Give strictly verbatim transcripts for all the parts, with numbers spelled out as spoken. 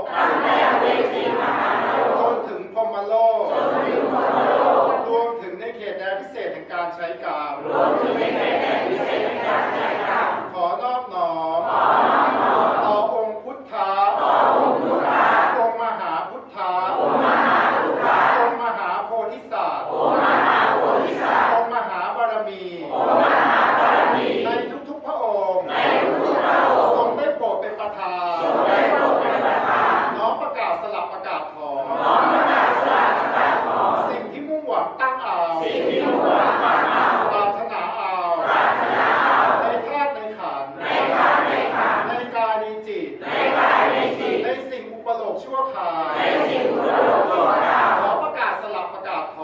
จนถึงพรหมโลกรวมถึงในเขตแดนพิเศษแห่งการใช้กามขอนอบน้อมต่อองค์พุทธาองค์มหาพุทธาองค์มหาโพธิสัตว์องค์มหาบารมีในทุกๆพระองค์ทรงได้โปรดเป็นประธานน้อมประกาศสลับประกาศถอนสิ่งที่มุ่งหวังตั้งเอาปรารถนาเอาในธาตุในขันธ์ในกายในจิตในสิ่งอุปโลกชั่วคราวขอประกาศสลับประกาศถ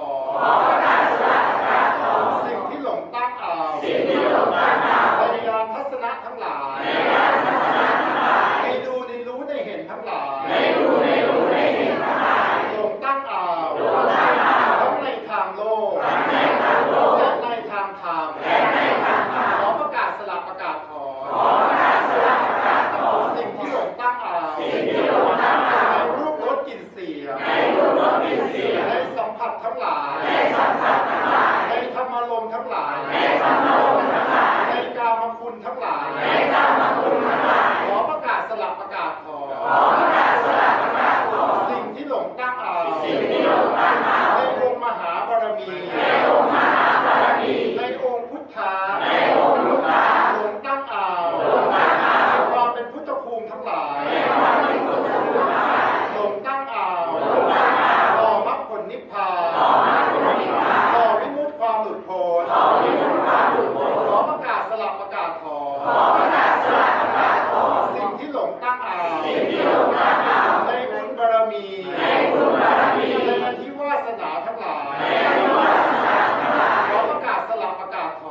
อนสิ่งที่หลงตั้งเอาในญาณทัศนะทั้งหลายในดูในรู้ในเห็นทั้งหลายหลงตั้งเอาทั้งในทางโลกและในทางธรรมขอประกาศสลับประกาศถอนสิ่งที่หลงตั้งเอาในรูปรสกลิ่นเสียงในสัมผัสทั้งหลายในธรรมารมณ์ทั้งหลายในกามคุณทั้งหลายขอประกาศสลับประกาศถอนสิ่งที่หลงตั้งเอาในองค์มหาบารมีในองค์พุทธาหลงตั้งเอาความเป็นพุทธภูมิทั้งหลายหลงตั้งเอาต่อมรรคผลนิพพานต่อวิมุตติความหลุดพ้นขอประกาศสลับประกาศถอนสิ่งที่หลงตั้งเอาในบุญบารมีในอธิวาสนาทั้งหลายขอประกาศสลับประกาศถ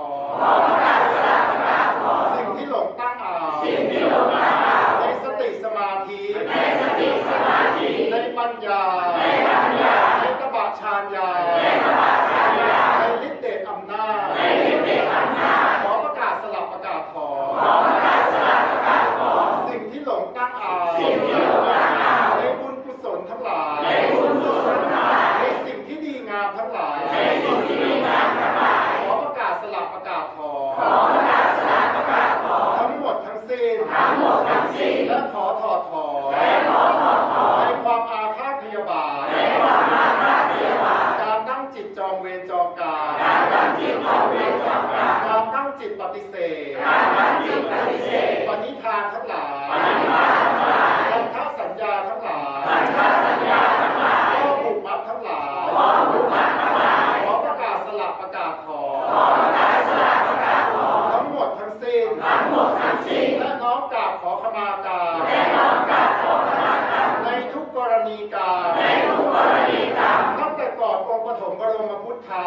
อนสิ่งที่หลงตั้งเอาในสติสมาธิในปัญญาในตบะฌานญาณในฤทธิเดชอำนาจขอประกาศสลับประกาศถอนสิ่งที่หลงตั้งเอาในบุญกุศลทั้งหลายในสิ่งที่ดีงามทั้งหลายขอประกาศสลับประกาศถอนทั้งหมดทั้งสิ้นและขอถอดถอนในความอาฆาตพยาบาทการตั้งจิตจองเวรจองกรรมการตั้งจิตปฏิเสธปณิธานทั้งหลายพันธสัญญาทั้งหลายข้อผูกมัดทั้งหลายขอประกาศสลับประกาศถอนทั้งหมดทั้งสิ้นและน้อมกราบขอขมากรรมในทุกกรณีการตั้งแต่ก่อนองค์ปฐมบรมพุทธา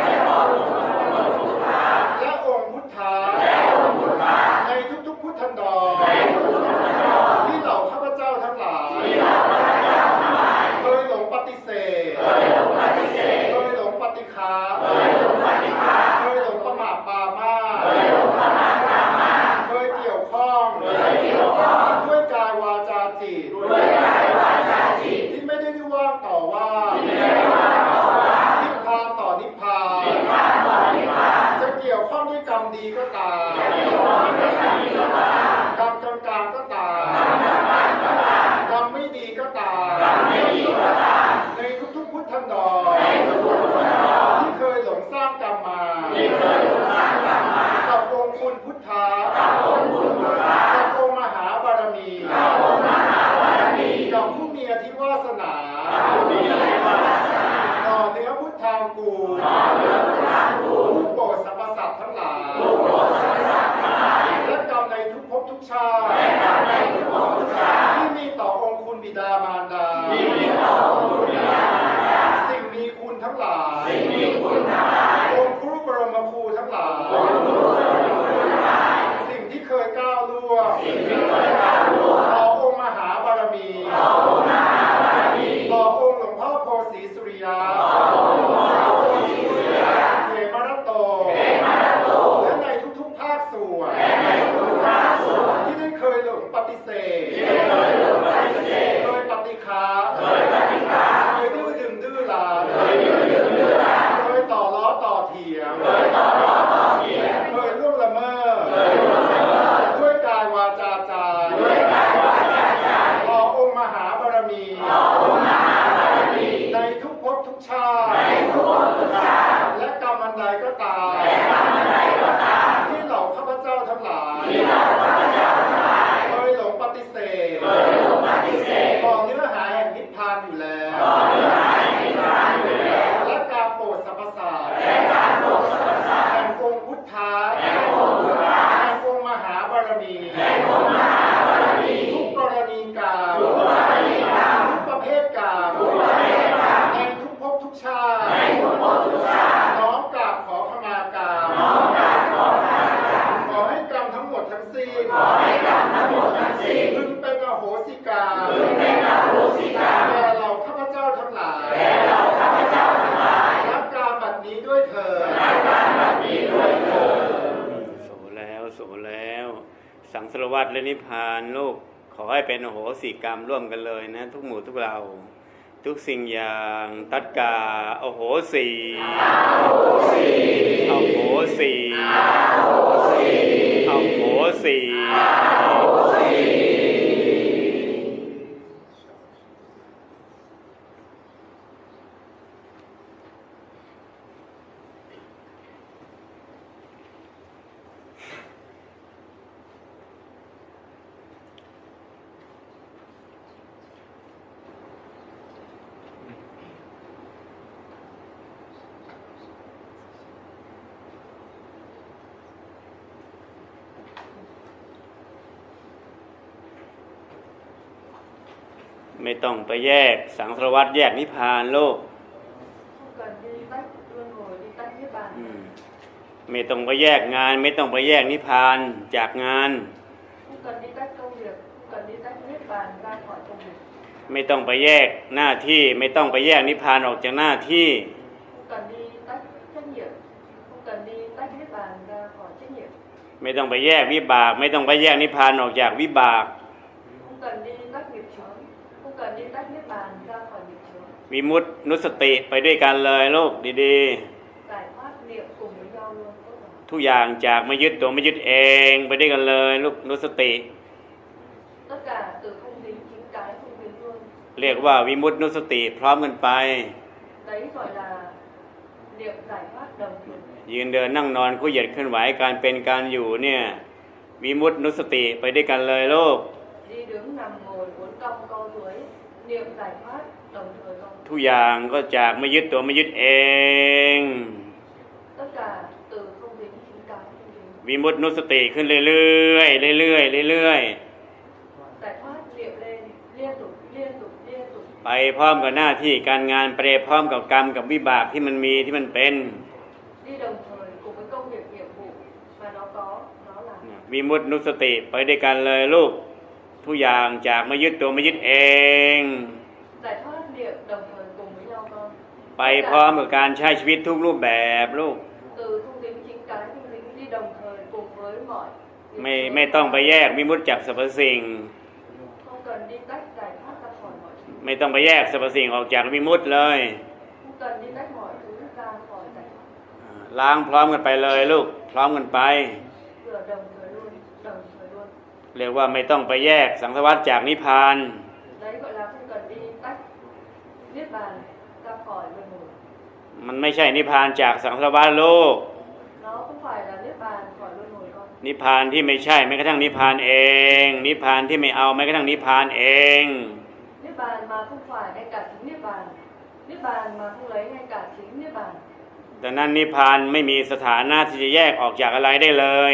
และองค์พุทธาในทุกๆพุทธันดรที่เหล่าข้าพเจ้าทั้งหลายเคยหลงปฏิเสธเคยหลงปฏิฆาเคยหลงประมาทปามาเคยเกี่ยวข้องด้วยกายวาจาจิตที่ไม่ได้ว่างต่อว่านิพพานต่อนิพพานจะเกี่ยวข้องด้วยกรรมดีก็ตามกรรมกลางๆก็ตามกรรมไม่ดีก็ตามในทุกๆพุทธันดรที่เคยหลงสร้างกรรมมากับองค์คุณพุทธากับองค์มหาบารมีกับผู้มีอธิวาสนาต่อเนื้อพุทธางกูผู้โปรดสรรพสัตว์ทั้งหลายและกรรมในทุกภพทุกชาติที่มีต่อองค์คุณบิดามารดาสิ่งมีคุณทั้งหลายองค์ครูบรมครูทั้งหลายสิ่งที่เคยก้าวล่วงต่อองค์มหาบารมีต่อองค์หลวงพ่อโพสีสุริยาเขมรโตและในทุกๆภาคส่วนที่ได้เคยหลงปฏิเสธเคยปดื้อดึงดื้อลาเคยต่อล้อต่อเถียงเคยล่วงละเมิดด้วยกายวาจาใจรอองค์มหาบารมีในทุกภพทุกชาติและกรรมอันใดก็ตามที่เหล่าข้าพเจ้าทั้งหลายเคยหลงปฏิเสธต่อเนื้อหาแห่งนิพพานอยู่แล้วและการโปรดสรรพสัตว์แห่งองค์พุทธะแห่งองค์มหาบารมีทุกกรณีกาลทุกประเภทกาลในทุกภพทุกชาติน้อมกราบขอขมากรรมขอให้กรรมทั้งหมดทั้งสิ้นพึงเป็นอโหสิกรรมแก่เราข้าพเจ้าทั้งหลายรับการบัดนี้ด้วยเถิดโสแล้วโสแล้วสังสารวัฏและนิพพานลูกขอให้เป็นอโหสิกรรมร่วมกันเลยนะทุกหมู่ทุกเราทุกสิ่งอย่างตัดกาอโหสิอโหสิอโหสิอโหสิไม่ต้องไปแยกสังสารวัฏแยกนิพพานโลกไม่ต้องไปแยกงานไม่ต้องไปแยกนิพพานจากงานไม่ต้องไปแยกหน้าที่ไม่ต้องไปแยกนิพพานออกจากหน้าที่ไม่ต้องไปแยกวิบากไม่ต้องไปแยกนิพพานออกจากวิบากวิมุตตินุสติไปด้วยกันเลยลูกดีๆทุกอย่างจากไม่ยึดตัวไม่ยึดเองไปด้วยกันเลยลูกนุสติเรียกว่าวิมุตตินุสติพร้อมกันไปยืนเดินนั่งนอนคู่เหยียดเคลื่อนไหวการเป็นการอยู่เนี่ยวิมุตตินุสติไปด้วยกันเลยลูกทุกอย่างก็จากไม่ยึดตัวไม่ยึดเองวิมุตตินุสติขึ้นเรื่อยๆเรื่อยๆเรื่อยๆไปพร้อมกับหน้าที่การงานไปพร้อมกับกรรมกับวิบากที่มันมีที่มันเป็นวิมุตตินุสติไปด้วยกันเลยลูกทุกอย่างจากไม่ยึดตัวไม่ยึดเองไปพร้อมกับการใช้ชีวิตทุกรูปแบบลูกไม่ไม่ต้องไปแยกวิมุตติจากสรรพสิ่งไม่ต้องไปแยกสรรพสิ่งออกจากวิมุตติเลยล้างพร้อมกันไปเลยลูกพร้อมกันไปเรียกว่าไม่ต้องไปแยกสังสารวัฏจากนิพพานมันไม่ใช่นิพพานจากสังสารวัฏโลกนิพพานที่ไม่ใช่แม้กระทั่งนิพพานเองนิพพานที่ไม่เอาแม้กระทั่งนิพพานเองนิพพานมาkhông phải ngay cả chính niết bàn niết bàn mà không lấy ngay cả chính niết bànดังนั้นนิพพานไม่มีสถานะที่จะแยกออกจากอะไรได้เลย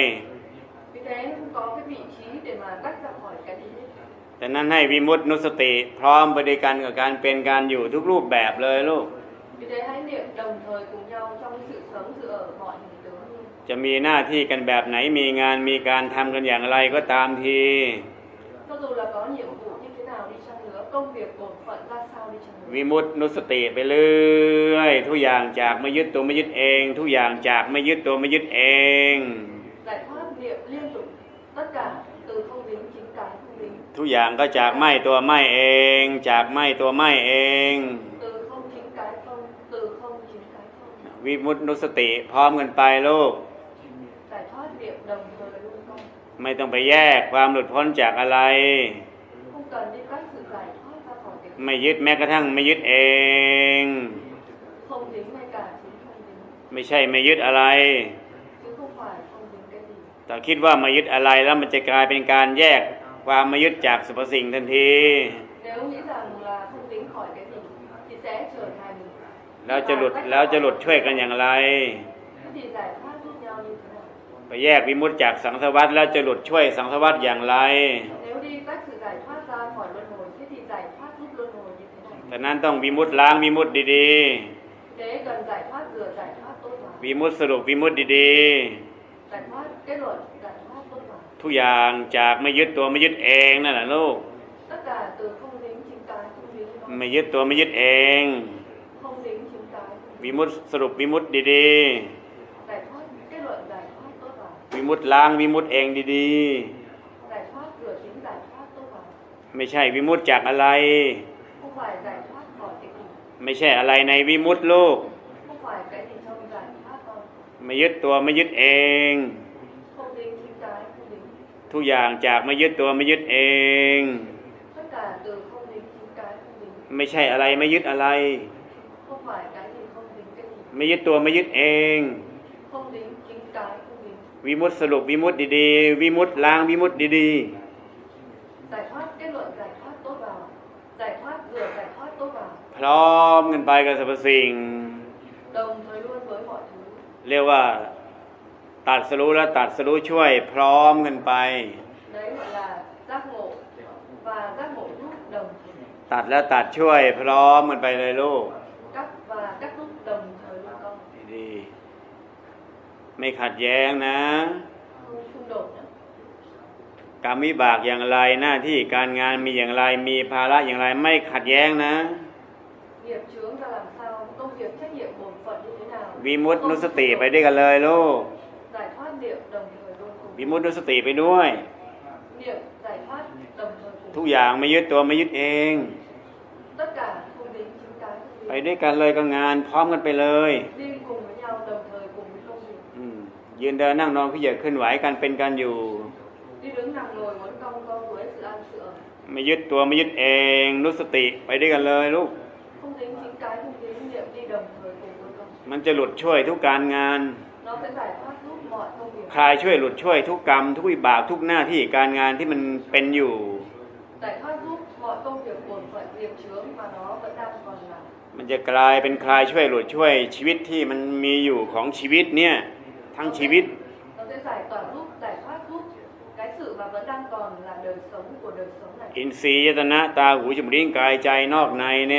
ดังนั้นให้วิมุตตินุสติพร้อมไปด้วยกันกับการเป็นการอยู่ทุกรูปแบบเลยลูกจะมีหน้าที่กันแบบไหนมีงานมีการทำกันอย่างไรก็ตามทีวิมุตตินุสติไปเรื่อยทุกอย่างจากไม่ยึดตัวไม่ยึดเองทุกอย่างจากไม่ยึดตัวไม่ยึดเองทุกอย่างก็จากไม่ตัวไม่เองจากไม่ตัวไม่เองวิมุตตินุสติพร้อมกันไปลูก giải thoát niệm đồng thời luôn con ไม่ต้องไปแยกความหลุดพ้นจากอะไร không cần đi cách sự giải thoát ra khỏi cái ไม่ยึดแม้กระทั่งไม่ยึดเอง không dính ngay cả chính không dính ไม่ใช่ไม่ยึดอะไร chứ không phải không dính cái gì แต่คิดว่ามายึดอะไรแล้วมันจะกลายเป็นการแยกความมายึดจากสรรพสิ่งทันที nếu nghĩ rằng là không dính khỏi cái gì thì sẽ trở thành แล้วจะหลุดแล้วจะหลุดช่วยกันอย่างไร thế thì giải thoát giúp nhau như thế nào ไปแยกวิมุตติจากสังสารวัฏแล้วจะหลุดช่วยสังสารวัฏอย่างไร nếu đi cách sự giải thoát ra khỏi luân hồi thế thì giải thoát giúp luân hồi như thế nào แต่นั้นต้องวิมุตติล้างวิมุตติดี thế cần giải thoát rửa giải thoát tốt vào ๆวิมุตติสรุปวิมุตติดี giải thoát kết luận giải thoát tốt vào ๆทุกอย่างจากไม่ยึดตัวไม่ยึดเองนั่นแหละลูก tất cả từ không dính chính cái không dính nó ไม่ยึดตัวไม่ยึดเอง không dính chính cái วิมุตติสรุปวิมุตติดี giải thoát kết luận giải thoát tốt vào ๆวิมุตติล้างวิมุตติเองดี giải thoát rửa chính giải thoát tốt vào ๆไม่ใช่วิมุตติจากอะไร không phải giải thoát khỏi cái gì ไม่ใช่อะไรในวิมุตติลูก không phải cái gì trong giải thoát con ไม่ยึดตัวไม่ยึดเอง không dính chính cái không dính ทุกอย่างจากไม่ยึดตัวไม่ยึดเอง tất cả từ không dính chính cái không dính ไม่ใช่อะไรไม่ยึดอะไร không phải cái gì không dính cái gì ไม่ยึดตัวไม่ยึดเอง không dính chính cái không dính วิมุตติสรุปวิมุตติดีๆวิมุตติล้างวิมุตติดี giải thoát kết luận giải thoát tốt vào giải thoát rửa giải thoát tốt vào ๆพร้อมกันไปกับสรรพสิ่ง đồng thời luôn với mọi thứ เรียกว่าตัดสรู้และตัดสรู้ช่วยพร้อมกันไป đấy gọi là giác ngộ và giác ngộ giúp đồng thời ตัดและตัดช่วยพร้อมกันไปเลยลูก cắt và cắt giúp đồng thời luôn con ดีๆไม่ขัดแย้งนะ không xung đột nữa กรรมวิบากอย่างไรหน้าที่การงานมีอย่างไรมีภาระอย่างไรไม่ขัดแย้งนะ nghiệp chướng ra làm sao công việc trách nhiệm bổn phận như thế nào วิมุตตินุสติไปด้วยกันเลยลูก giải thoát niệm đồng thời luôn cùng วิมุตตินุสติไปด้วย niệm giải thoát đồng thời ทุ cùng กอย่างไม่ยึดตัวไม่ยึดเอง tất cả không dính chính cái ไป không ด้ว dính ยกันเลยก็งานพร้อมกันไปเลย đi cùng với nhau đồng thời cùng với công việc อืมยืนเดินนั่งนอนขยับเคลื่อนไหวกันเป็นกันอยู่ đi đứng nằm ngồi muốn cong co duỗi sự ăn sự ở ไม่ยึดตัวไม่ยึดเองนุสติไปด้วยกันเลยลูก không dính chính cái không dính niệm đi đồng thời cùng với công มันจะหลุดช่วยทุกการงาน nó sẽ giải thoát giúp mọi công việc คลายช่วยหลุดช่วยทุกกรรมทุกวิบากทุกหน้าที่การงานที่มันเป็นอยู่ giải thoát giúp mọi công việc bổn phận nghiệp chướng mà nó vẫn đang còn làm มันจะกลายเป็นคลายช่วยหลุดช่วยชีวิตที่มันมีอยู่ของชีวิตเนี่ยทั้งชีวิต nó sẽ giải tỏa giúp giải thoát giúp cái sự mà vẫn đang còn là đời sống của đời sống này อินทรีย์ยตนะตาหูจมูกลิ้นกายใจนอกในเนี่ย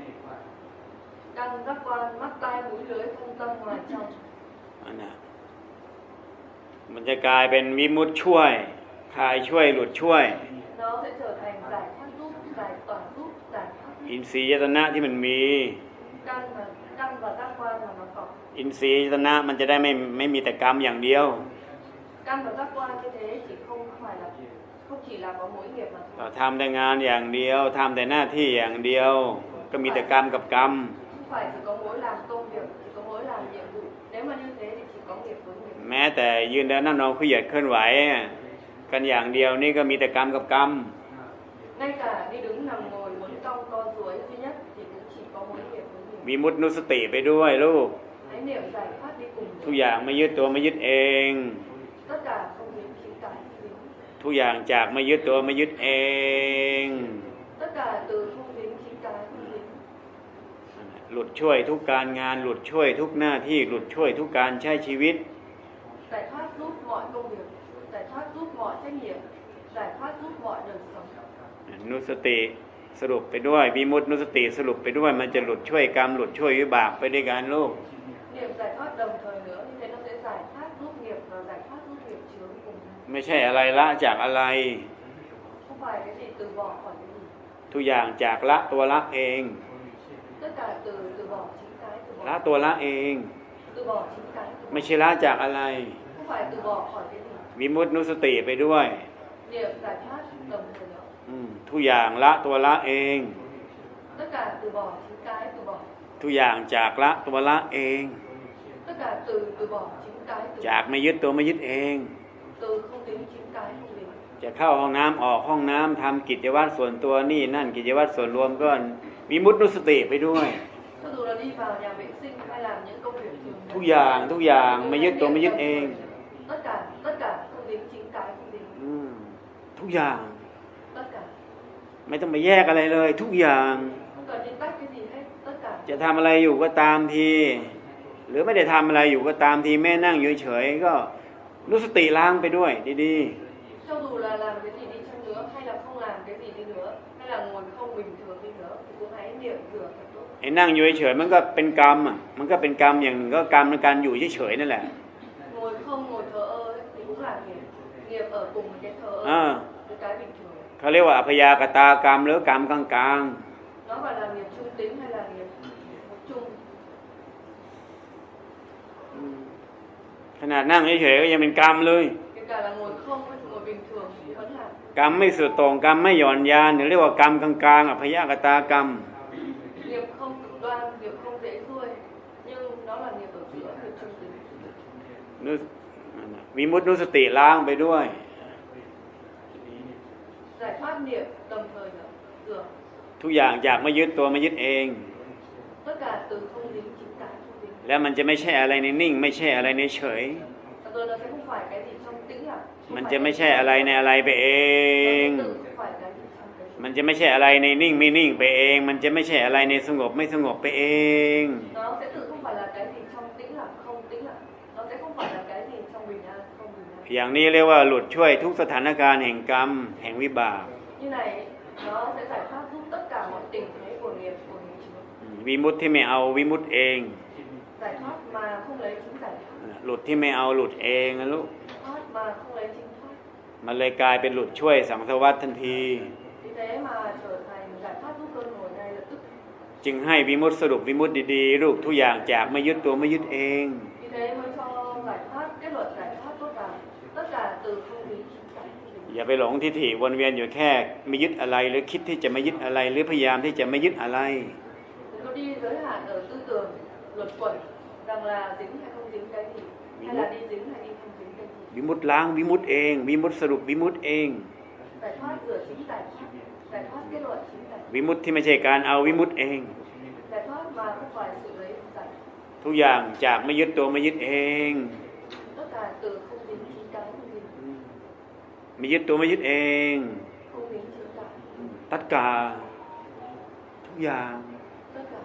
căn giác quan mắt tai mũi lưỡi thân tâm ngoài trong อันน่ะมันจะกลายเป็นวิมุตติช่วยคลายช่วยหลุดช่วย nó sẽ trở thành giải thoát giúp giải tỏa giúp giải thoát giúp อินทรีย์ยตนะที่มันมี căn và căn và giác quan mà nó có อินทรีย์ยตนะมันจะได้ไม่ไม่มีแต่กรรมอย่างเดียว căn và giác quan như thế chỉ không phải là không chỉ là có mỗi nghiệp mà เรา thôi ทำแต่งานอย่างเดียวทำแต่หน้าที่อย่างเดียว ก็มีแต่กรรมกับกรรม không phải chỉ có mỗi làm công việc chỉ có mỗi làm nhiệm vụ nếu mà như thế thì chỉ có nghiệp với nghiệp แม้แต่ยืนเดินนั่งนอนขยับเคลื่อนไหวกันอย่างเดียวนี่ก็มีแต่กรรมกับกรรม ngay cả đi đứng nằm ngồi muốn cong co duỗi duy nhất thì cũng chỉ có mỗi nghiệp với nghiệp มีมุตตินุสติไปด้วยลูก hãy niệm giải thoát đi cùng ทุกอย่างไม่ยึดตัวไม่ยึดเอง tất cả không dính chính cái không dính ทุกอย่างจากไม่ยึดตัวไม่ยึดเอง tất cả từ không dính chính cái không dính หลุดช่วยทุกการงานหลุดช่วยทุกหน้าที่หลุดช่วยทุกการใช้ชีวิต giải thoát giúp mọi công việc giải thoát giúp mọi trách nhiệm giải thoát giúp mọi đời sống นุสติสรุปไปด้วยวิมุตตินุสติสรุปไปด้วยมันจะหลุดช่วยกรรมหลุดช่วยวิบากไปด้วยกันลูก niệm giải thoát đồng thời nữa như thế nó sẽ giải thoát giúp nghiệp và giải thoát giúp nghiệp chướng cùng nhau ไม่ใช่อะไรละจากอะไร không phải cái gì từ bỏ khỏi cái gì ทุกอย่างจากละตัวละเอง tất cả từ từ bỏ chính cái từ ละ bỏ ตัวละเอง từ bỏ chính cái từ ไม่ bỏ. ใช่ละจากอะไร không phải từ bỏ khỏi cái gì วิมุตตินุสติไปด้วย niệm giải thoát đồng thời nữa อืมทุกอย่างละตัวละเอง tất cả từ bỏ chính cái từ bỏ ทุกอย่างจากละตัวละเอง tất tất cả từ từ bỏ chính cái từ จากไม่ยึดตัวไม่ยึดเอง từ không đến chính cái không đến จะเข้าห้องน้ำออกห้องน้ำทำกิจวัตรส่วนตัวนี่นั่นกิจวัตรส่วนรวมก็มีมุตนุสติไปด้วย cho dù là đi vào nhà vệ sinh hay làm những công việc thường ทุกอย่างทุกอย่างไม่ยึดตัวไม่ยึดเอง tất cả tất cả không đến chính cái không đến อืมทุกอย่าง tất cả ไม่ต้องไปแยกอะไรเลย ทุกอย่าง không cần đi tách cái gì hết tất cả จะทำอะไรอยู่ก็ตามที หรือไม่ได้ทำอะไรอยู่ก็ตามทีแม่นั่งอยู่เฉยๆก็รู้สติล้างไปด้วยดี cho dù là làm cái gì đi chăng nữa hay là không làm cái gì đi nữa hay là ngồi không bình thường đi nữa thì cũng hãy niệm rửa thật tốt ๆไอ้นั่งอยู่เฉยๆมันก็เป็นกรรมอ่ะมันก็เป็นกรรมอย่างหนึ่งก็กรรมในการอยู่เฉยๆนั่นแหละ ngồi không ngồi thờ ơ ấy, thì cũng là nghiệp nghiệp ở cùng với cái thờ ơ อ่า với cái bình thường เขาเรียกว่าอพยากตากรรมหรือกรรมกลางๆ nó gọi là nghiệp trung tính hay là nghiệp chung ขนาดนั่งเฉยๆก็ยังเป็นกรรมเลย kể cả là ngồi không hay ngồi bình thường thì vẫn là กรรมไม่สุดโต่งกรรมไม่หย่อนยานเรียกว่ากรรมกลางๆอพยากตากรรม nghiệp không cực đoan nghiệp không dễ xuôi nhưng nó là nghiệp ở giữa nghiệp trung tính นุวิมุตตินุสติล้างไปด้วย giải thoát niệm đồng thời là rửa ทุกอย่างจากไม่ยึดตัวไม่ยึดเอง tất cả từ không đến chính cái không đến แล้วมันจะไม่ใช่อะไรในนิ่งไม่ใช่อะไรในเฉย và rồi nó sẽ không phải cái gì trong tĩnh lặng มันจะไม่ใช่อะไรในอะไรไปเอง tự không phải cái gì trong cái มันจะไม่ใช่อะไรในนิ่งไม่นิ่งไปเอง มันจะไม่ใช่อะไรในสงบไม่สงบไปเอง nó sẽ tự không phải là cái gì trong tĩnh lặng không tĩnh lặng nó sẽ không phải là cái gì trong bình an không bình an อย่างนี้เรียกว่าหลุดช่วยทุกสถานการณ์แห่งกรรมแห่งวิบาก như này nó sẽ giải thoát giúp tất cả mọi tình thế của nghiệp của nghiệp chướng วิมุตติที่ไม่เอาวิมุตติเอง giải thoát mà không lấy chính giải thoát หลุดที่ไม่เอาหลุดเองนะลูก thoát mà không lấy chính thoát มันเลยกลายเป็นหลุดช่วยสังสารวัฏทันที vì thế mà trở thành giải thoát giúp luân hồi ngay lập tức จึงให้วิมุตติสรุปวิมุตติดีๆลูกทุกอย่างจากไม่ยึดตัวไม่ยึดเอง vì thế mới cho giải thoát kết luận giải thoát tốt là tất cả từ không đến chính giải thoát อย่าไปหลงทิฏฐิวนเวียนอยู่แค่ไม่ยึดอะไรหรือคิดที่จะไม่ยึดอะไรหรือพยายามที่จะไม่ยึดอะไร đừng có đi giới hạn ở tư tưởng luẩn quẩn rằng là dính hay không dính cái gì hay là đi dính hay đi không dính cái gì วิมุตติล้างวิมุตติเองวิมุตติสรุปวิมุตติเอง giải thoát rửa chính giải thoát giải thoát kết luận chính giải thoát วิมุตติที่ไม่ใช่การเอาวิมุตติเอง giải thoát mà không phải sự lấy giải ทุกอย่างจากไม่ยึดตัวไม่ยึดเอง tất cả từ không dính chính cái không dính ไม่ยึดตัวไม่ยึดเอง không dính chính cái ตัดกาทุกอย่าง tất cả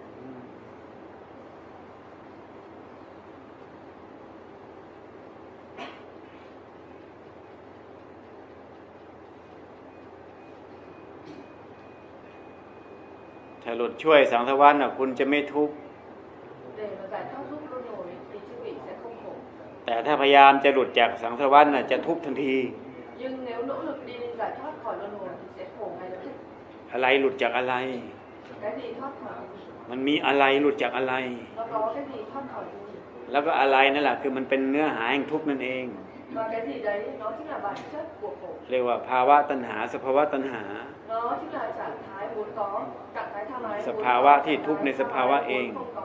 ถ้าหลุดช่วยสังสารวัฏน่ะคุณจะไม่ทุกข์ để mà giải thoát giúp luân hồi thì chư vị sẽ không khổ แต่ถ้าพยายามจะหลุดจากสังสารวัฏน่ะจะทุกข์ทันที nhưng nếu nỗ lực đi giải thoát khỏi luân hồi thì sẽ khổ ngay lập tức อะไรหลุดจากอะไร cái gì thoát khỏi มันมีอะไรหลุดจากอะไร nó có cái gì thoát khỏi cái gì แล้วก็อะไรนั่นแหละคือมันเป็นเนื้อหาแห่งทุกข์นั่นเอง và cái gì đấy nó chính là bản chất của khổ เรียกว่าภาวะตัณหาสภาวะตัณหา nó chính là trạng thái muốn có trạng thái tham ái สภาวะที่ทุกข์ในสภาวะเอง không có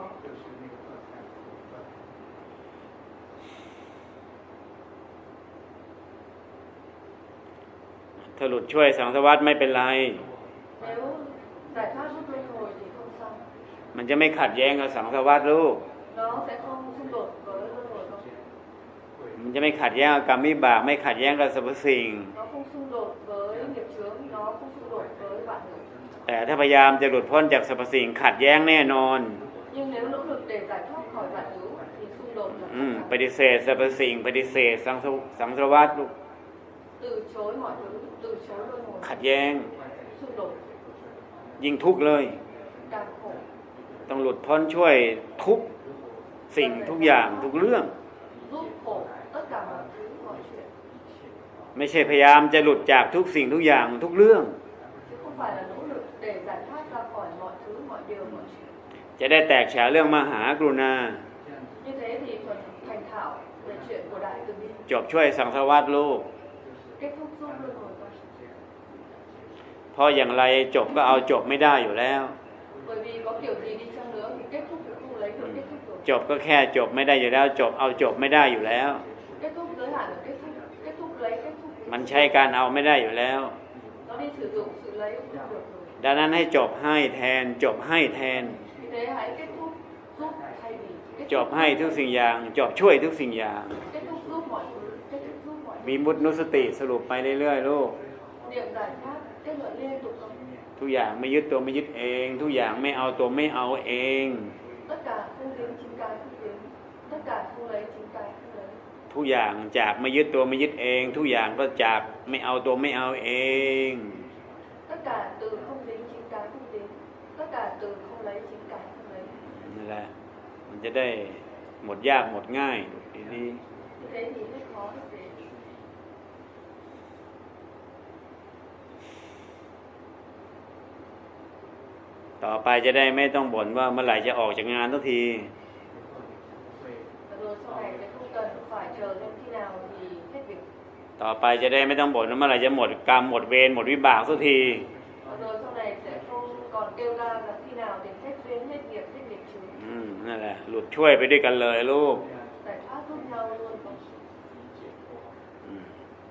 ถ้าหลุดช่วยสังสารวัฏไม่เป็นไร nếu giải thoát giúp luân hồi thì không sao มันจะไม่ขัดแย้งกับสังสารวัฏลูก nó sẽ không xung đột với luân hồi không มันจะไม่ขัดแย้งกับกรรมวิบากไม่ขัดแย้งกับสรรพสิ่ง nó không xung đột với nghiệp chướng nó không xung đột với vạn hữu แต่ถ้าพยายามจะหลุดพ้นจากสรรพสิ่งขัดแย้งแน่นอน nhưng nếu nỗ lực để giải thoát khỏi vạn hữu thì xung đột là อืม chắc ป chắn. ฏิเสธสรรพสิ่งปฏิเสธสังสสังสารวัฏลูก từ chối mọi thứ từ chối luân hồi ขัดแย้ง xung đột ยิ่งทุกข์เลย càng khổ ต้องหลุดพ้นช่วยทุกสิ่งทุกอย่างทุกเรื่อง giúp khổ tất cả mọi thứ mọi chuyện ไม่ใช่พยายามจะหลุดจากทุกสิ่งทุกอย่างทุกเรื่อง chứ không phải là nỗ lực để giải thoát ra khỏi mọi thứ mọi điều mọi chuyện จะได้แตกฉานเรื่องมหากรุณา như thế thì thuần thành thạo về chuyện của đại từ bi จบช่วยสังสารวัฏลูก kết thúc giúp luân hồi con เพราะอย่างไรจบก็เอาจบไม่ได้อยู่แล้ว bởi vì có kiểu gì đi chăng nữa thì kết thúc cũng không lấy được kết thúc được จบก็แค่จบไม่ได้อยู่แล้วจบเอาจบไม่ได้อยู่แล้ว kết thúc giới hạn là kết thúc kết thúc lấy kết thúc มันใช้การเอาไม่ได้อยู่แล้ว nó đi sử dụng sự lấy cũng không được rồi ดังนั้นให้จบให้แทนจบให้แทน vì thế hãy kết thúc giúp thay vì kết จ thúc บให้ทุกสิ่งอย่างจบช่วยทุกสิ่งอย่าง kết thúc giúp mọi thứ kết thúc giúp mọi มีมุตนุสติสรุปไปเรื่อยๆลูก niệm giải pháp kết luận liên tục không ทุกอย่างไม่ยึดตัวไม่ยึดเอง ทุกอย่างไม่เอาตัวไม่เอาเอง tất cả không dính chính cái không dính tất cả không lấy chính cái không lấy ทุกอย่างจากไม่ยึดตัวไม่ยึดเอง ทุกอย่างก็จากไม่เอาตัวไม่เอาเอง tất cả từ không dính chính cái không dính tất cả từ không lấy chính cái không lấy นั่นแหละมันจะได้หมดยากหมดง่ายทีนี้ như thế thì hết khó hết dễ ต่อไปจะได้ไม่ต้องบ่นว่าเมื่อไหร่จะออกจากงานทุกที và rồi sau này sẽ không cần phải chờ đến khi nào thì hết việc ต่อไปจะได้ไม่ต้องบ่นว่าเมื่อไหร่จะหมดกรรมหมดเวรหมดวิบากทุกที và rồi sau này sẽ không còn kêu la là khi nào thì hết duyên hết nghiệp hết nghiệp chướng อืมนั่นแหละหลุดช่วยไปด้วยกันเลยลูก giải thoát giúp nhau luôn không อืม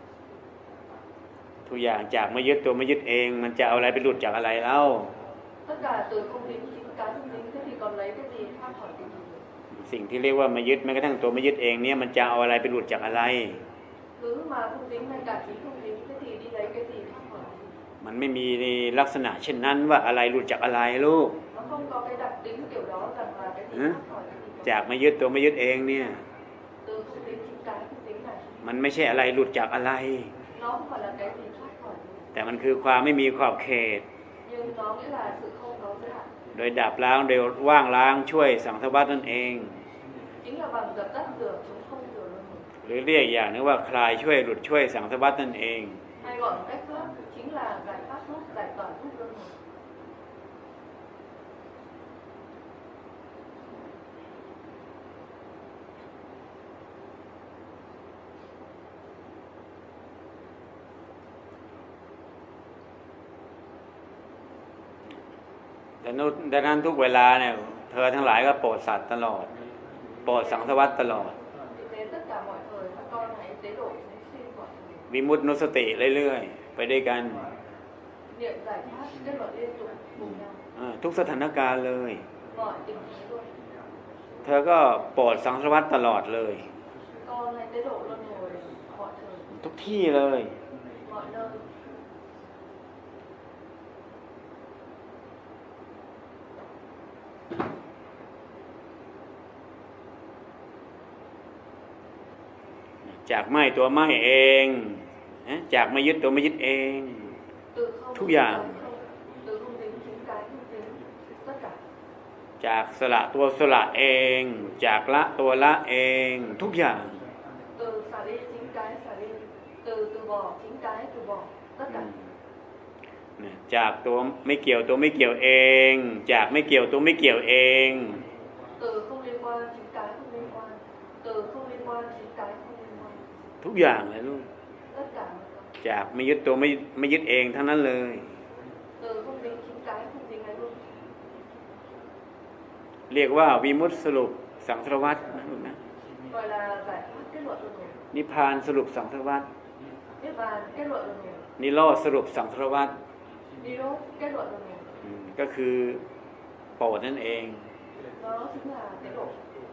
ทุกอย่างจากไม่ยึดตัวไม่ยึดเอง มันจะเอาอะไรไปหลุดจากอะไรเล่า tất cả từ không dính chính cái không dính thế thì còn lấy cái gì thoát khỏi cái gì สิ่งที่เรียกว่ามายึดแม้กระทั่งตัวไม่ยึดเองเนี่ยมันจะเอาอะไรไปหลุดจากอะไร thứ mà không dính hay cả trí không dính thế thì đi lấy cái gì thoát khỏi cái gì มันไม่มีลักษณะเช่นนั้นว่าอะไรหลุดจากอะไรลูก nó không có cái đặc tính kiểu đó rằng là cái gì Hả? thoát khỏi cái gì จากไม่ยึดตัวไม่ยึดเองเนี่ย từ không dính chính cái không dính này มันไม่ใช่อะไรหลุดจากอะไร nó không phải là cái gì thoát khỏi cái gì แต่มันคือความไม่มีขอบเขต nhưng nó nghĩa là sự không có giới hạn โดยดับล้างโดยว่างล้างช่วยสังสารวัฏนั่นเอง chính là bằng dập tắt rửa chúng không rửa luôn หรือเรียกอย่างนึงว่าคลายช่วยหลุดช่วยสังสารวัฏนั่นเอง hay gọi một cách khác chính là giải pháp thuốc giải tỏa thuốc luân hồi แต่นู้นดังนั้นทุกเวลาเนี่ยเธอทั้งหลายก็โปรดสัตว์ตลอด โปรดสังสารวัฏตลอด vì thế tất cả mọi thời các con hãy tế độ chúng sinh mọi người วิมุตตินุสติเรื่อยๆไปด้วยกัน niệm giải pháp kết luận liên tục cùng nhau อ่าทุกสถานการณ์เลย mọi tình huống luôn เธอก็โปรดสังสารวัฏตลอดเลย con hãy tế độ luân hồi mọi thời ทุกที่เลย mọi nơi จากไม่ตัวไม่เองนะจากไม่ยึดตัวไม่ยึดเอง từ không Thú dạng. không, từ không dính chính cái không dính tất cả จากสละตัวสละเอง จากละตัวละเอง ทุกอย่าง từ xả đi chính cái xả đi từ từ bỏ chính cái từ bỏ tất cả นะจากตัวไม่เกี่ยวตัวไม่เกี่ยวเอง จากไม่เกี่ยวตัวไม่เกี่ยวเอง từ không liên quan chính cái không liên quan từ không liên quan chính cái không liên quan ทุกอย่างเลยลูก tất cả จากไม่ยึดตัวไม่ไม่ยึดเองทั้งนั้นเลย từ không dính chính cái không dính cái luôn เรียกว่าวิมุตติสรุปสังสารวัฏนะลูกนะ gọi là giải pháp kết luận luân hồi นิพพานสรุปสังสารวัฏ niết bàn kết luận luân hồi นิโรธสรุปสังสารวัฏ nirodh kết luận luân hồi อืมก็คือโปรดนั่นเอง đó chính là tế độ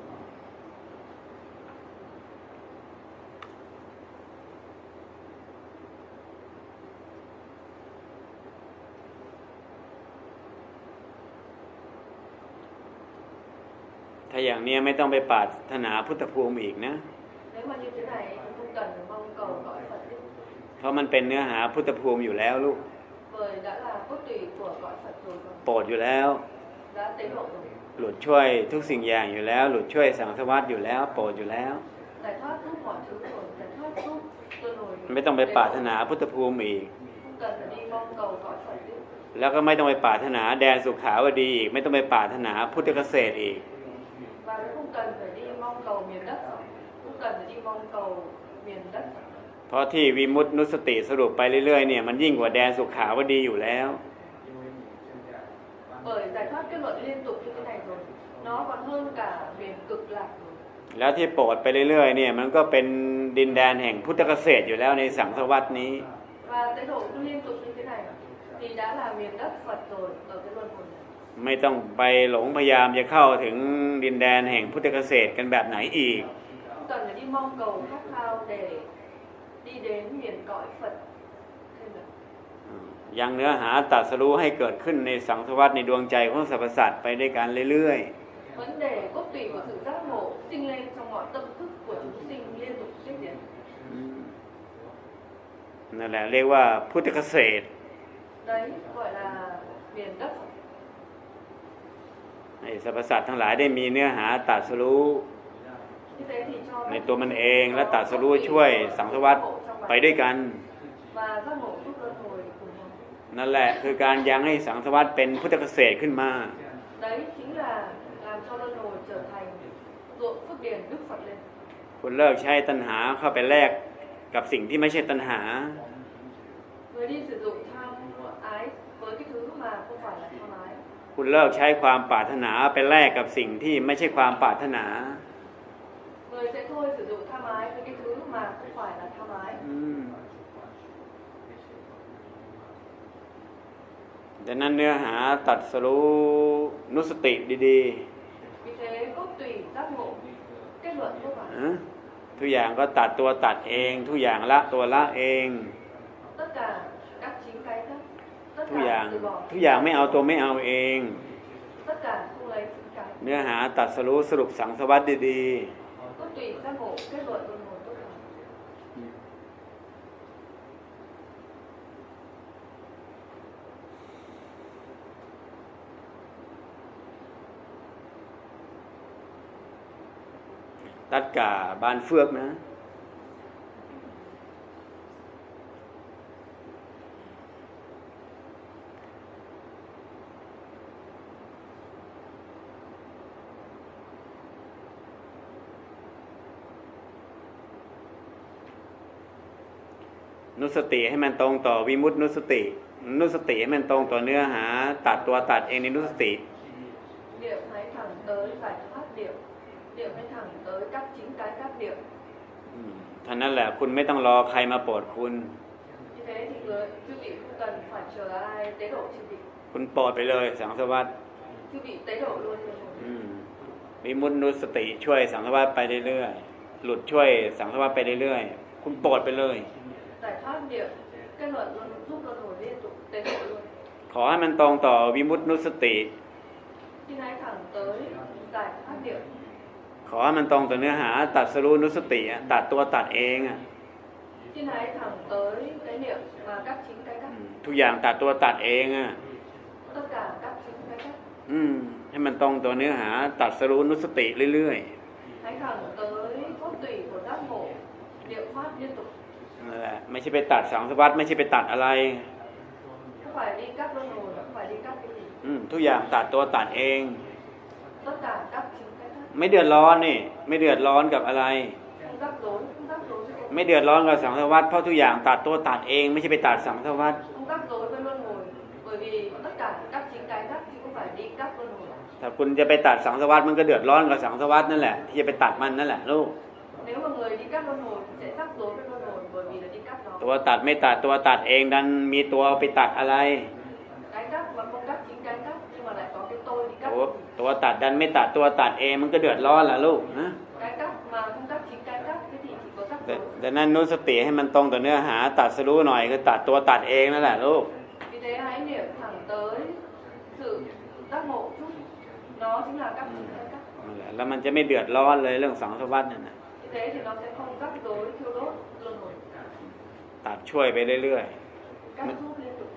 ถ้าอย่างนี้ไม่ต้องไปปรารถนาพุทธภูมิอีกนะ nếu mà như thế này thì không cần mong cầu cõi Phật tiếp เพราะมันเป็นเนื้อหาพุทธภูมิอยู่แล้วลูก bởi đã là cốt tủy của cõi Phật rồi con โปรดอยู่แล้ว đã tế độ rồi หลุดช่วยทุกสิ่งอย่างอยู่แล้ว หลุดช่วยสังสารวัฏอยู่แล้ว โปรดอยู่แล้ว giải thoát giúp mọi thứ rồi giải thoát giúp luân hồi rồi. ไม่ต้องไปปรารถนาพุทธภูมิอีก không cần phải đi mong cầu cõi Phật tiếp แล้วก็ไม่ต้องไปปรารถนาแดนสุขาวดีอีก ไม่ต้องไปปรารถนาพุทธเกษตรอีก và cũng không cần phải đi mong cầu miền đất không cần phải đi mong cầu miền đất เพราะที่วิมุตตินุสติสรุปไปเรื่อยๆเนี่ยมันยิ่งกว่าแดนสุขาวดีอยู่แล้ว bởi giải thoát kết luận liên tục như thế này rồi nó còn hơn cả miền cực lạc rồi. แล้วที่โปรดไปเรื่อยๆเนี่ยมันก็เป็นดินแดนแห่งพุทธเกษตรอยู่แล้วในสังสวัตนี้ Và tế độ cứ liên tục như thế này thì đã là miền đất Phật rồi ở cái luân hồi này. ไม่ต้องไปหลงพยายามจะเข้าถึงดินแดนแห่งพุทธเกษตรกันแบบไหนอีก Không cần phải đi mong cầu khát khao để đi đến miền cõi Phật thêm nữa. ยังเนื้อหาตรัสรู้ให้เกิดขึ้นในสังสวัตในดวงใจของสรรพสัตว์ไปด้วยกันเรื่อยๆ Vấn đề cốt tủy của sự giác ngộ sinh lên trong mọi tâm thức của chúng sinh liên tục tiếp diễn. นั่นแหละเรียกว่าพุทธเกษตร Đấy gọi là miền đất Phật. ให้สรรพสัตว์ทั้งหลายได้มีเนื้อหาตรัสรู้ Như thế thì cho ในตัวมันเองและตรัสรู้ช่วยสังสวัตไปด้วยกัน và giác ngộ giúp luân hồi cùng nhau. นั่นแหละคือการยังให้สังสวัตเป็นพุทธเกษตรขึ้นมา Đấy chính là làm cho luân hồi trở thành ruộng phước điền Đức Phật lên. คุณเลิกใช้ตัณหาเข้าไปแลกกับสิ่งที่ไม่ใช่ตัณหา Người đi sử dụng tham ái với cái thứ mà không phải là tham ái. คุณเลิกใช้ความปรารถนาไปแลกกับสิ่งที่ไม่ใช่ความปรารถนา Người sẽ thôi sử dụng tham ái với cái thứ mà không phải là tham ái. ดังนั้นเนื้อหาตรัสรู้นุสติดี Vì thế cốt tủy giác ngộ kết luận vô vàn. ๆทุกอย่างก็ตัดตัวตัดเองทุกอย่างละตัวละเอง Tất cả các chính cái khác, tất ทุกอย่าง cả từ bỏ. ทุกอย่างไม่เอาตัวไม่เอาเอง Tất cả không lấy chính cái. เนื้อหาตรัสรู้สรุปสังสวัตดี Cốt tủy giác ngộ kết luận luân hồi tốt lành. ๆตัดกาบานเฟือกนะนุสติให้มันตรงต่อวิมุตตินุสตินุสติให้มันตรงต่อเนื้อหาตัดตัวตัดเองในนุสติ Điệu hãy thẳng tới giải thoát điệu. Điệu hãy thẳng tới các chính cái các điệu. ท่านั้นแหละคุณไม่ต้องรอใครมาโปรดคุณ Như thế thì người chư vị không cần phải chờ ai tế độ chư vị. คุณโปรดไปเลยสังสวัต Chư vị tế độ luôn luân hồi. วิมุตตินุสติช่วยสังสวัตไปเรื่อยๆหลุดช่วยสังสวัตไปเรื่อยๆคุณโปรดไปเลย Giải thoát điệu kết luận luôn giúp luân hồi liên tục tế độ luôn. ขอให้มันตรงต่อวิมุตตินุสติ Xin hãy thẳng tới giải thoát điệu. ขอให้มันตรงต่อเนื้อหาตัดสรู้นุสติอะตัดตัวตัดเองอะ Xin hãy thẳng tới cái niệm mà các chính cái các. ทุกอย่างตัดตัวตัดเองอะ Tất cả các chính cái các. อืมให้มันตรงต่อเนื้อหาตัดสรู้นุสติเรื่อย Hãy thẳng tới cốt tủy của giác ngộ điệu thoát liên tục. ๆนั่นแหละไม่ใช่ไปตัดสังสวัตไม่ใช่ไปตัดอะไร Không phải đi cắt luân hồi, không phải đi cắt cái gì. อืมทุกอย่างตัดตัวตัดเอง Tất cả các chính cái khác. ไม่เดือดร้อนนี่ไม่เดือดร้อนกับอะไร Không rắc rối, không rắc rối với ไม่เดือดร้อนกับสังสวัตเพราะทุกอย่างตัดตัวตัดเองไม่ใช่ไปตัดสังสวัต không rắc rối với luân hồi. Bởi vì tất cả các chính cái khác chứ không phải đi cắt luân hồi. ถ้าคุณจะไปตัดสังสวัตมันก็เดือดร้อนกับสังสวัตนั่นแหละที่จะไปตัดมันนั่นแหละลูก Nếu mà người đi cắt luân hồi thì sẽ rắc rối với luân hồi bởi vì là đi cắt nó. ตัวตัดไม่ตัดตัวตัดเองดันมีตัวไปตัดอะไร Cái cắt mà không cắt chính cái cắt nhưng mà lại có cái tôi đi cắt. ตัวตัวตัดดันไม่ตัดตัวตัดเองมันก็เดือดร้อนล่ะลูกนะ Cái cắt mà không cắt chính cái cắt thế thì chỉ có rắc แต่ rối. ดังนั้นนุสติให้มันตรงต่อเนื้อหาตัดสรู้หน่อยคือตัดตัวตัดเองนั่นแหละลูก Vì thế hãy niệm thẳng tới sự giác ngộ chút. Nó chính là các chính cái cắt. นั่นแหละแล้วมันจะไม่เดือดร้อนเลยเรื่องสังสวัตนั่นน่ะ Vì thế thì nó sẽ không rắc rối thiêu đốt luân hồi. ตัดช่วยไปเรื่อย Cắt giúp liên tục.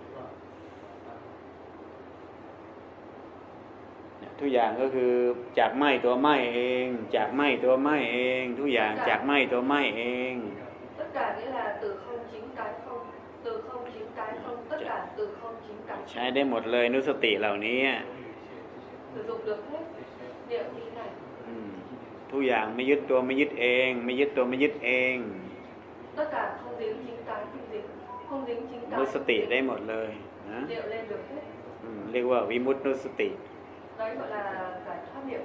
ๆทุกอย่างก็คือจากไหม้ตัวไหม้เอง จากไหม้ตัวไหม้เอง ทุกอย่างจากไหม้ตัวไหม้เอง Tất cả nghĩa là từ không chính cái không, từ không chính cái không, tất cả từ không chính cái. ใช้ได้หมดเลยนุสติเหล่านี้ Sử dụng được hết niệm như thế này. อืมทุกอย่างไม่ยึดตัวไม่ยึดเอง ไม่ยึดตัวไม่ยึดเอง Tất cả không dính chính cái không dính, không dính chính cái. นุสติได้หมดเลยนะ Niệm lên được hết. อืมเรียกว่าวิมุตตินุสติ đấy gọi là giải thoát nghiệp.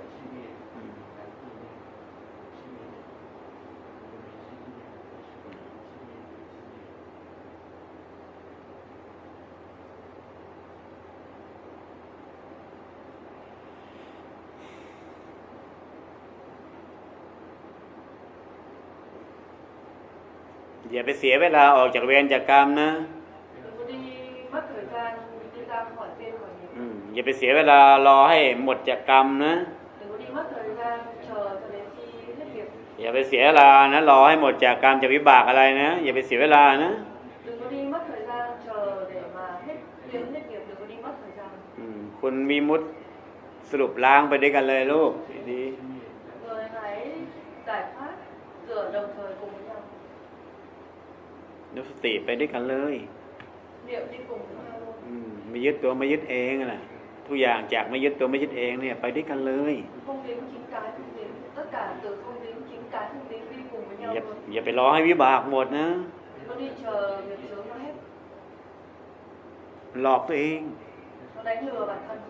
อย่าไปเสียเวลาออกจากเวรจากกรรมนะ Đừng có đi mất thời gian đi ra khỏi tên khỏi nghiệp. อืมอย่าไปเสียเวลารอให้หมดจากกรรมนะ Đừng có đi mất thời gian chờ cho đến khi hết nghiệp. อย่าไปเสียเวลานะรอให้หมดจากกรรมจากวิบากอะไรนะอย่าไปเสียเวลานะ Đừng có đi mất thời gian chờ để mà hết duyên hết nghiệp. Đừng có đi mất thời gian. อืมคุณวิมุตติสรุปล้างไปด้วยกันเลยลูกดี Người hãy giải thoát rửa đồng thời cùng với nhau. นึกสติไปด้วยกันเลย Niệm đi cùng với nhau luôn. อืมไม่ยึดตัวไม่ยึดเองน่ะทุกอย่างจากไม่ยึดตัวไม่ยึดเองเนี่ยไปด้วยกันเลย Không dính chính cái không dính. Tất cả từ không dính chính cái không dính đi cùng với nhau อย่า luôn. อย่าไปรอให้วิบากหมดนะ Đừng có đi chờ nghiệp chướng nó hết. หลอกตัวเอง Nó đánh lừa bản thân.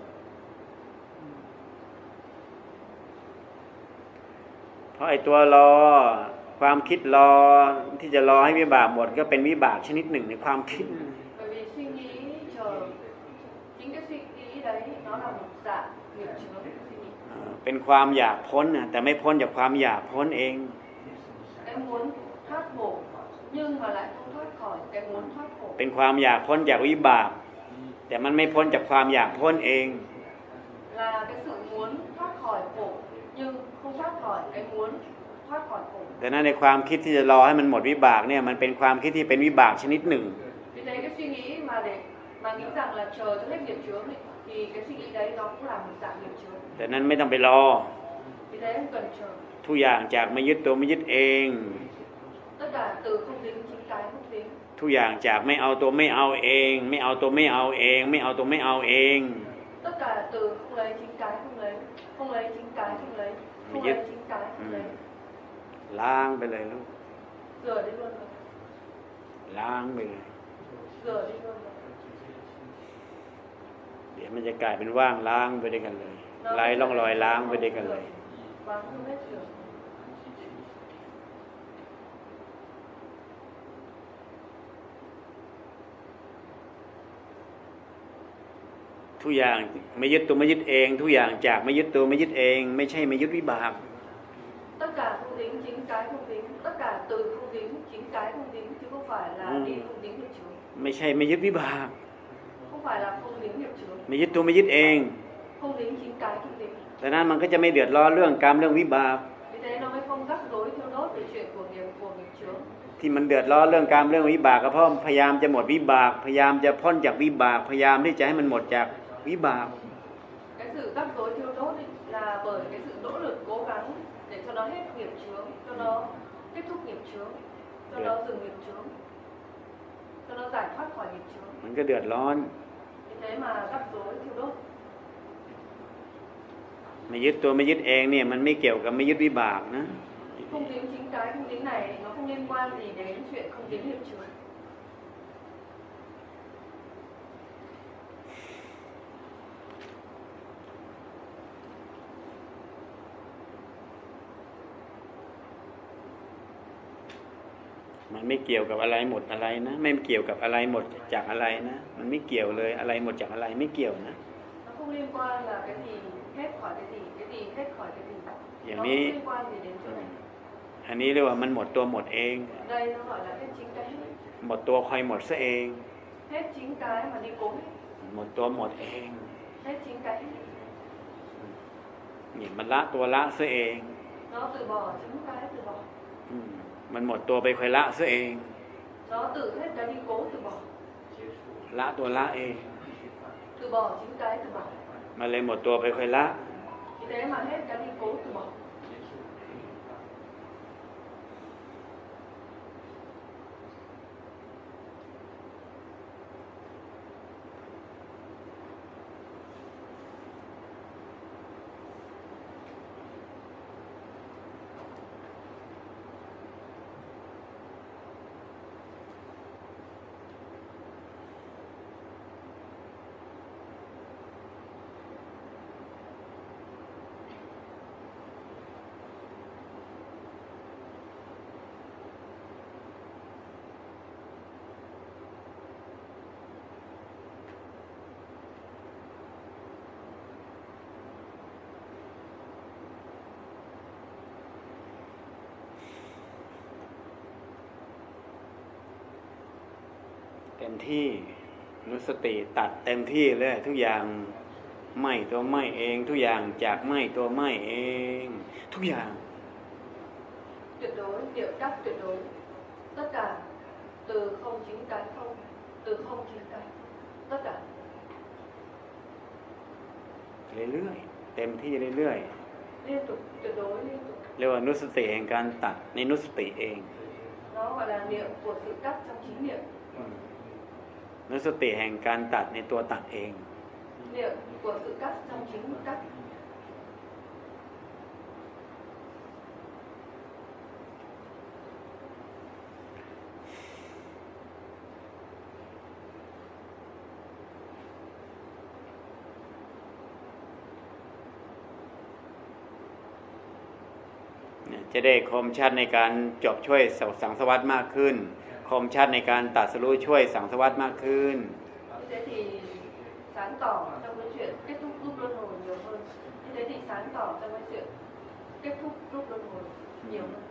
เพราะไอ้ตัวรอความคิดรอที่จะรอให้วิบากหมดก็เป็นวิบากชนิดหนึ่งในความคิด Bởi vì suy nghĩ chờ chính cái suy nghĩ đấy nó là một dạng nghiệp chướng suy nghĩ. เอ่อเป็นความอยากพ้นนะแต่ไม่พ้นจากความอยากพ้นเอง Cái muốn thoát khổ nhưng mà lại không thoát khỏi cái muốn thoát khổ. เป็นความอยากพ้นจากวิบากแต่มันไม่พ้นจากความอยากพ้นเอง Là cái sự muốn thoát khỏi khổ nhưng không thoát khỏi cái muốn thoát khỏi khổ. แต่นั้นในความคิดที่จะรอให้มันหมดวิบากเนี่ยมันเป็นความคิดที่เป็นวิบากชนิดหนึ่ง Vì thế cái suy nghĩ mà để mà nghĩ rằng là chờ cho hết nghiệp chướng ấy, thì cái suy nghĩ đấy nó cũng là một dạng nghiệp chướng. แต่นั้นไม่ต้องไปรอ Vì thế không cần chờ. ทุกอย่างจากไม่ยึดตัวไม่ยึดเอง Tất cả từ không dính chính cái không dính. ทุกอย่างจากไม่เอาตัวไม่เอาเอง ไม่เอาตัวไม่เอาเอง ไม่เอาตัวไม่เอาเอง Tất cả từ không lấy chính cái không lấy, không lấy chính cái không lấy, không lấy chính cái không lấy. ล้างไปเลยลูก Rửa đi luôn rồi. ล้างไปเลย Rửa đi luôn rồi. เดี๋ยวมันจะกลายเป็นว่างล้างไปด้วยกันเลยไร้ร่องรอยล้างไปด้วยกันเลย Vắng không hết rửa. ทุกอย่างไม่ยึดตัวไม่ยึดเอง ทุกอย่างจากไม่ยึดตัวไม่ยึดเอง ไม่ใช่ไม่ยึดวิบาก Tất cả không dính chính cái không dính, tất cả từ không dính chính cái không dính chứ không phải là Ừ. đi không dính nghiệp chướng. ไม่ใช่ไม่ยึดวิบาก Không phải là không dính nghiệp chướng, ไม่ยึดตัวไม่ยึดเอง không dính chính cái không dính. แต่นั้นมันก็จะไม่เดือดร้อนเรื่องกรรมเรื่องวิบาก Vì thế nó mới không rắc rối thiêu đốt về chuyện của nghiệp của nghiệp chướng. ที่มันเดือดร้อนเรื่องกรรมเรื่องวิบากก็เพราะพยายามจะหมดวิบาก พยายามจะพ้นจากวิบาก พยายามที่จะให้มันหมดจากวิบาก Cái sự rắc rối thiêu đốt ấy là bởi cái sự nỗ lực cố gắng để cho nó hết nghiệp chướng, cho nó kết thúc nghiệp chướng, cho Được. nó dừng nghiệp chướng, cho nó giải thoát khỏi nghiệp chướng. มันก็เดือดร้อน Vì thế mà rắc rối thiêu đốt. ไม่ยึดตัวไม่ยึดเองเนี่ยมันไม่เกี่ยวกับไม่ยึดวิบากนะ Không dính chính cái không dính này nó không liên quan gì đến chuyện không dính nghiệp chướng. มันไม่เกี่ยวกับอะไรหมดอะไรนะไม่เกี่ยวกับอะไรหมดจากอะไรนะมันไม่เกี่ยวเลยอะไรหมดจากอะไรไม่เกี่ยวนะ Nó không liên quan là cái gì hết khỏi cái gì, cái gì hết khỏi cái gì. อย่าง Nó นี้ không liên quan gì đến chỗ này. อันนี้เรียกว่ามันหมดตัวหมดเอง Đây nó gọi là hết chính cái hết. หมดตัวคอยหมดซะเอง Hết chính cái mà đi cố hết. หมดตัวหมดเอง Hết chính cái hết. นี่มันละตัวละซะเอง Nó từ bỏ chính cái từ bỏ. อืมมันหมดตัวไปคอยละซะเอง Nó từ hết cái đi cố từ bỏ. ละตัวละเอง Từ bỏ chính cái từ bỏ. มันเลยหมดตัวไปคอยละ Vì thế mà hết cái đi cố từ bỏ. เต็มที่นุสติตัดเต็มที่เลยทุกอย่างไม่ตัวไม่เองทุกอย่างจากไม่ตัวไม่เองทุกอย่าง tuyệt đối niệm đắc tuyệt đối tất cả từ không chính cái không từ không chính cái tất cả เรื่อยๆเต็มที่เรื่อย liên tục tuyệt đối liên tục ๆเรียกว่านุสติแห่งการตัดในนุสติเอง nó gọi là niệm của sự cắt trong chính niệm นุสติแห่งการตัดในตัวตัดเอง niệm của sự cắt trong chính cắt จะได้คมชัดในการจบช่วยสังสวัสดิ์มากขึ้นคมชัดในการตัดสรู้ช่วยสังสวัสดิ์มากขึ้น như thế thì sáng tỏ trong cái chuyện kết thúc lúc luân hồi nhiều hơn như thế thì sáng tỏ trong cái chuyện kết thúc lúc luân hồi nhiều hơn.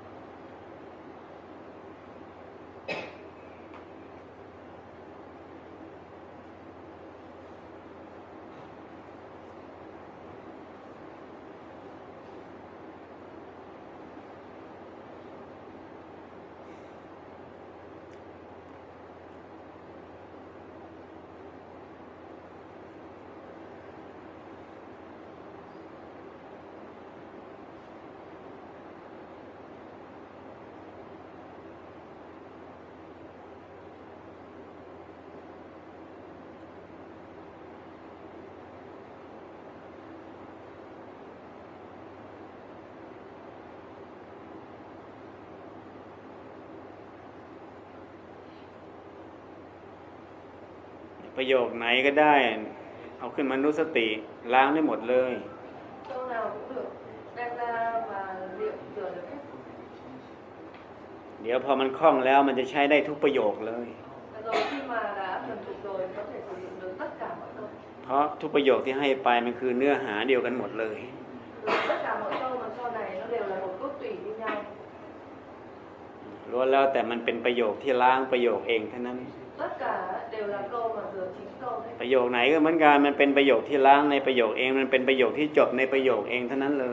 ประโยคไหนก็ได้เอาขึ้นมานุสติล้างได้หมดเลย Câu nào cũng được đem ra mà niệm rửa được hết. เดี๋ยวพอมันคล่องแล้วมันจะใช้ได้ทุกประโยคเลย Rồi khi mà đã thuần thục rồi có thể sử dụng được tất cả mọi câu. เพราะทุกประโยคที่ให้ไปมันคือเนื้อหาเดียวกันหมดเลย Rồi tất cả mọi câu mà sau này nó đều là một cốt tủy như nhau. ล้วนแล้วแต่มันเป็นประโยคที่ล้างประโยคเองเท่านั้น Tất cả đều là câu mà rửa chính câu đấy. ประโยคไหนก็เหมือนกันมันเป็นประโยคที่ล้างในประโยคเองมันเป็นประโยคที่จบในประโยคเองเท่านั้นเลย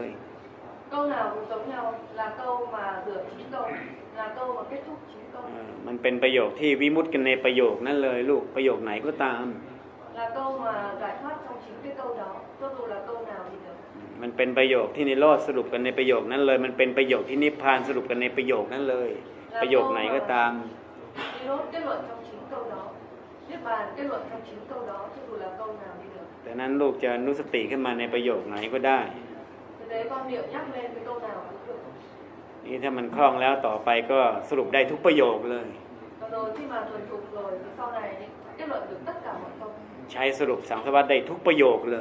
Câu nào cũng giống nhau là câu mà rửa chính câu, là câu mà kết thúc chính câu. เออมันเป็นประโยคที่วิมุตติกันในประโยคนั้นเลยลูกประโยคไหนก็ตาม Là câu mà giải thoát trong chính cái câu đó, cho dù là câu nào thì được. มันเป็นประโยคที่นิโรธสรุปกันในประโยคนั้นเลยมันเป็นประโยคที่นิพพานสรุปกันในประโยคนั้นเลย ประโยคไหนก็ตาม Nirodha kết luận trong chính câu đó, Niết bàn kết luận trong chính câu đó, cho dù là câu nào đi được. แต่นั้นลูกจะนุสติขึ้นมาในประโยคไหนก็ได้ Thế đấy con niệm nhắc lên cái câu nào cũng được. นี่ถ้ามันคล่องแล้วต่อไปก็สรุปได้ทุกประโยคเลย Còn rồi khi mà thuần thục rồi thì sau này kết luận được tất cả mọi câu. ใช้สรุปสังสวัสดิ์ได้ทุกประโยคเลย